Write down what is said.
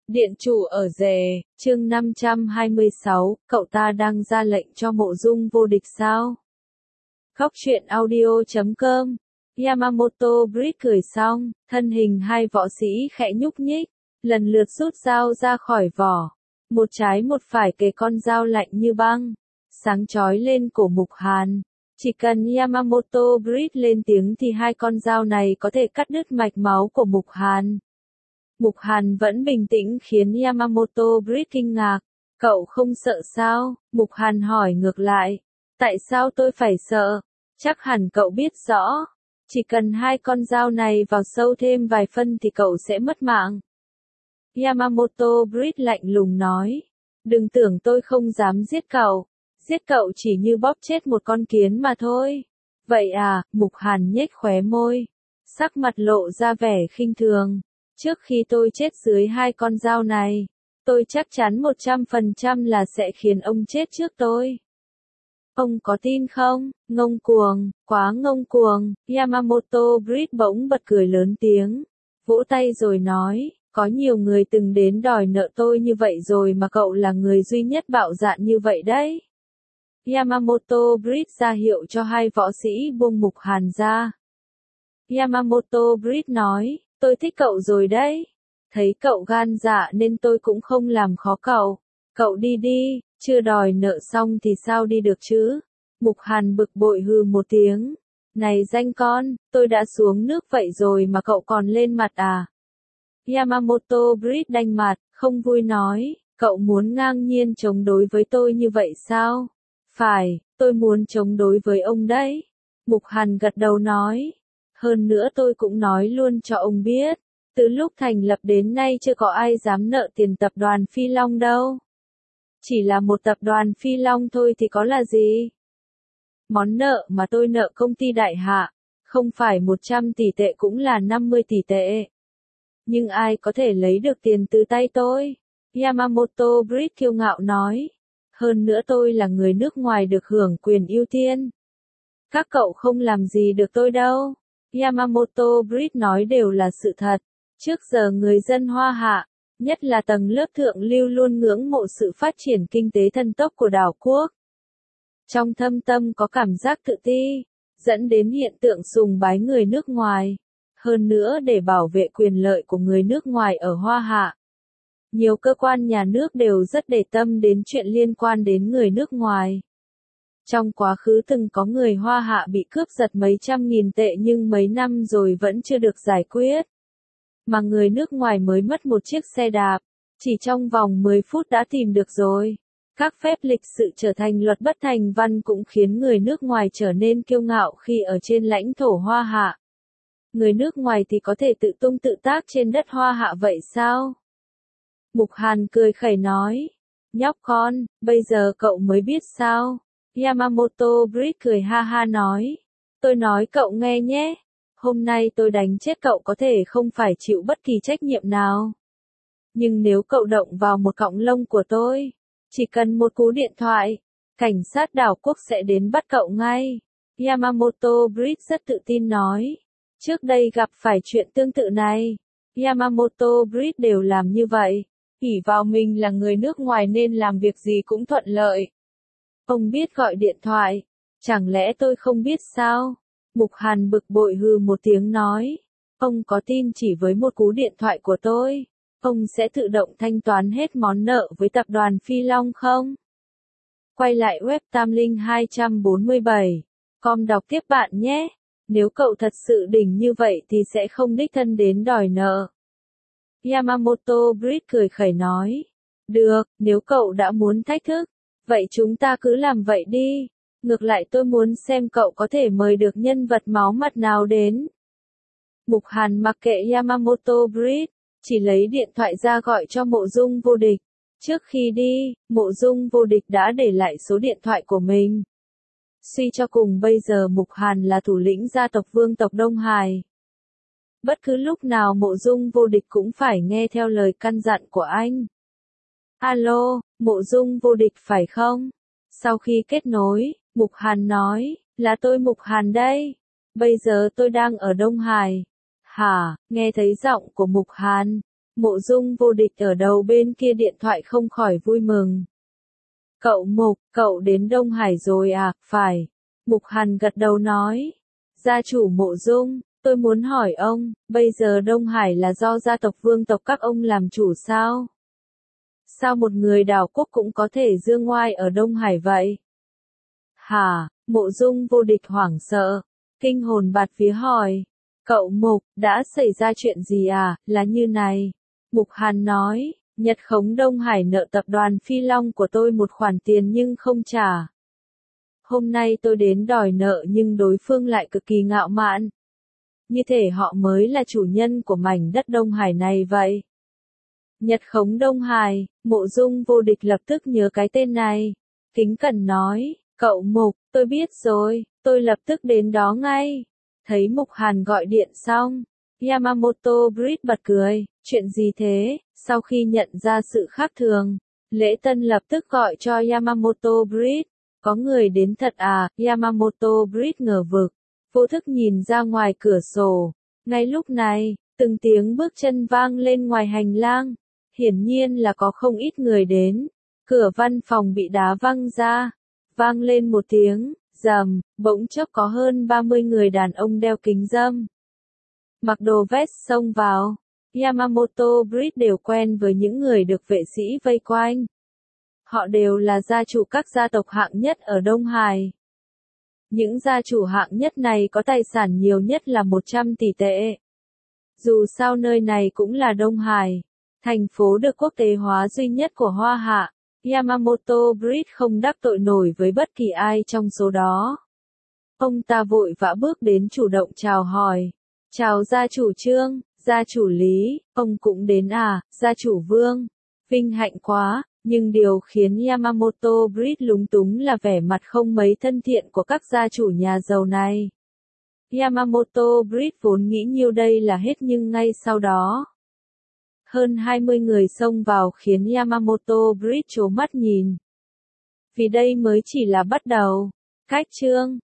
Điện chủ ở rể, chương 526, cậu ta đang ra lệnh cho Mộ Dung vô địch sao? Góc truyện audio.com. Yamamoto Bridge cười xong, thân hình hai võ sĩ khẽ nhúc nhích, lần lượt rút dao ra khỏi vỏ. Một trái một phải kề con dao lạnh như băng, sáng chói lên cổ Mục Hàn. Chỉ cần Yamamoto Bridge lên tiếng thì hai con dao này có thể cắt đứt mạch máu của Mục Hàn. Mục Hàn vẫn bình tĩnh khiến Yamamoto Bridge kinh ngạc. Cậu không sợ sao? Mục Hàn hỏi ngược lại. Tại sao tôi phải sợ? Chắc hẳn cậu biết rõ. Chỉ cần hai con dao này vào sâu thêm vài phân thì cậu sẽ mất mạng. Yamamoto Bridge lạnh lùng nói. Đừng tưởng tôi không dám giết cậu. Giết cậu chỉ như bóp chết một con kiến mà thôi. Vậy à? Mục Hàn nhếch khóe môi. Sắc mặt lộ ra vẻ khinh thường. Trước khi tôi chết dưới hai con dao này, tôi chắc chắn 100% là sẽ khiến ông chết trước tôi. Ông có tin không? Ngông cuồng, quá ngông cuồng. Yamamoto Bridge bỗng bật cười lớn tiếng, vỗ tay rồi nói, có nhiều người từng đến đòi nợ tôi như vậy rồi mà cậu là người duy nhất bạo dạn như vậy đấy. Yamamoto Bridge ra hiệu cho hai võ sĩ buông Mục Hàn ra. Yamamoto Bridge nói, tôi thích cậu rồi đấy. Thấy cậu gan dạ nên tôi cũng không làm khó cậu. Cậu đi đi, chưa đòi nợ xong thì sao đi được chứ? Mục Hàn bực bội hừ một tiếng. Này danh con, tôi đã xuống nước vậy rồi mà cậu còn lên mặt à? Yamamoto Bridge đanh mặt, không vui nói, cậu muốn ngang nhiên chống đối với tôi như vậy sao? Phải, tôi muốn chống đối với ông đấy. Mục Hàn gật đầu nói. Hơn nữa tôi cũng nói luôn cho ông biết, từ lúc thành lập đến nay chưa có ai dám nợ tiền tập đoàn Phi Long đâu. Chỉ là một tập đoàn Phi Long thôi thì có là gì? Món nợ mà tôi nợ công ty Đại Hạ, không phải 100 tỷ tệ cũng là 50 tỷ tệ. Nhưng ai có thể lấy được tiền từ tay tôi? Yamamoto Bridge kiêu ngạo nói. Hơn nữa tôi là người nước ngoài được hưởng quyền ưu tiên. Các cậu không làm gì được tôi đâu. Yamamoto Bridge nói đều là sự thật. Trước giờ người dân Hoa Hạ, nhất là tầng lớp thượng lưu luôn ngưỡng mộ sự phát triển kinh tế thần tốc của đảo quốc. Trong thâm tâm có cảm giác tự ti, dẫn đến hiện tượng sùng bái người nước ngoài. Hơn nữa để bảo vệ quyền lợi của người nước ngoài ở Hoa Hạ, nhiều cơ quan nhà nước đều rất để tâm đến chuyện liên quan đến người nước ngoài. Trong quá khứ từng có người Hoa Hạ bị cướp giật mấy trăm nghìn tệ nhưng mấy năm rồi vẫn chưa được giải quyết. Mà người nước ngoài mới mất một chiếc xe đạp, chỉ trong vòng 10 phút đã tìm được rồi. Các phép lịch sự trở thành luật bất thành văn cũng khiến người nước ngoài trở nên kiêu ngạo khi ở trên lãnh thổ Hoa Hạ. Người nước ngoài thì có thể tự tung tự tác trên đất Hoa Hạ vậy sao? Mục Hàn cười khẩy nói. Nhóc con, bây giờ cậu mới biết sao? Yamamoto Bridge cười ha ha nói. Tôi nói cậu nghe nhé. Hôm nay tôi đánh chết cậu có thể không phải chịu bất kỳ trách nhiệm nào. Nhưng nếu cậu động vào một cọng lông của tôi, chỉ cần một cú điện thoại, cảnh sát đảo quốc sẽ đến bắt cậu ngay. Yamamoto Bridge rất tự tin nói. Trước đây gặp phải chuyện tương tự này, Yamamoto Bridge đều làm như vậy. Ỷ vào mình là người nước ngoài nên làm việc gì cũng thuận lợi. Ông biết gọi điện thoại, chẳng lẽ tôi không biết sao? Mục Hàn bực bội hừ một tiếng nói. Ông có tin chỉ với một cú điện thoại của tôi, ông sẽ tự động thanh toán hết món nợ với tập đoàn Phi Long không? Quay lại web Tam Linh 247. Com đọc tiếp bạn nhé. Nếu cậu thật sự đỉnh như vậy thì sẽ không đích thân đến đòi nợ. Yamamoto Bridge cười khẩy nói. Được, nếu cậu đã muốn thách thức, vậy chúng ta cứ làm vậy đi. Ngược lại tôi muốn xem cậu có thể mời được nhân vật máu mặt nào đến. Mục Hàn mặc kệ Yamamoto Bridge, chỉ lấy điện thoại ra gọi cho Mộ Dung vô địch. Trước khi đi, Mộ Dung vô địch đã để lại số điện thoại của mình. Suy cho cùng bây giờ Mục Hàn là thủ lĩnh gia tộc vương tộc Đông Hải. Bất cứ lúc nào Mộ Dung vô địch cũng phải nghe theo lời căn dặn của anh. Alo, Mộ Dung vô địch phải không? Sau khi kết nối, Mục Hàn nói, là tôi Mục Hàn đây. Bây giờ tôi đang ở Đông Hải. Hả, nghe thấy giọng của Mục Hàn. Mộ Dung Vô Địch ở đầu bên kia điện thoại không khỏi vui mừng. Cậu Mục, cậu đến Đông Hải rồi à? Phải. Mục Hàn gật đầu nói. Gia chủ Mộ Dung, tôi muốn hỏi ông, bây giờ Đông Hải là do gia tộc vương tộc các ông làm chủ sao? Sao một người đảo quốc cũng có thể dương ngoai ở Đông Hải vậy? Hả? Mộ Dung Vô Địch hoảng sợ, kinh hồn bạt vía hỏi. Cậu Mục, đã xảy ra chuyện gì à? Là như này. Mục Hàn nói, Nhật khống Đông Hải nợ tập đoàn Phi Long của tôi một khoản tiền nhưng không trả. Hôm nay tôi đến đòi nợ nhưng đối phương lại cực kỳ ngạo mạn. Như thể họ mới là chủ nhân của mảnh đất Đông Hải này vậy. Nhật khống Đông Hải, Mộ Dung Vô Địch lập tức nhớ cái tên này. Kính cẩn nói, cậu Mục, tôi biết rồi, tôi lập tức đến đó ngay. Thấy Mục Hàn gọi điện xong, Yamamoto Bridge bật cười, chuyện gì thế? Sau khi nhận ra sự khác thường, Lễ Tân lập tức gọi cho Yamamoto Bridge. Có người đến thật à? Yamamoto Bridge ngờ vực, vô thức nhìn ra ngoài cửa sổ. Ngay lúc này, từng tiếng bước chân vang lên ngoài hành lang. Hiển nhiên là có không ít người đến. Cửa văn phòng bị đá văng ra. Vang lên một tiếng, rầm, bỗng chốc có hơn 30 người đàn ông đeo kính râm. Mặc đồ vest xông vào. Yamamoto Bridge đều quen với những người được vệ sĩ vây quanh. Họ đều là gia chủ các gia tộc hạng nhất ở Đông Hải. Những gia chủ hạng nhất này có tài sản nhiều nhất là 100 tỷ tệ. Dù sao nơi này cũng là Đông Hải, thành phố được quốc tế hóa duy nhất của Hoa Hạ. Yamamoto Bridge không đắc tội nổi với bất kỳ ai trong số đó. Ông ta vội vã bước đến chủ động chào hỏi. Chào gia chủ Trương, gia chủ Lý, ông cũng đến à? Gia chủ Vương, vinh hạnh quá. Nhưng điều khiến Yamamoto Bridge lúng túng là vẻ mặt không mấy thân thiện của các gia chủ nhà giàu này. Yamamoto Bridge vốn nghĩ nhiêu đây là hết nhưng ngay sau đó, hơn 20 người xông vào khiến Yamamoto Bridge trố mắt nhìn. Vì đây mới chỉ là bắt đầu. Cách chương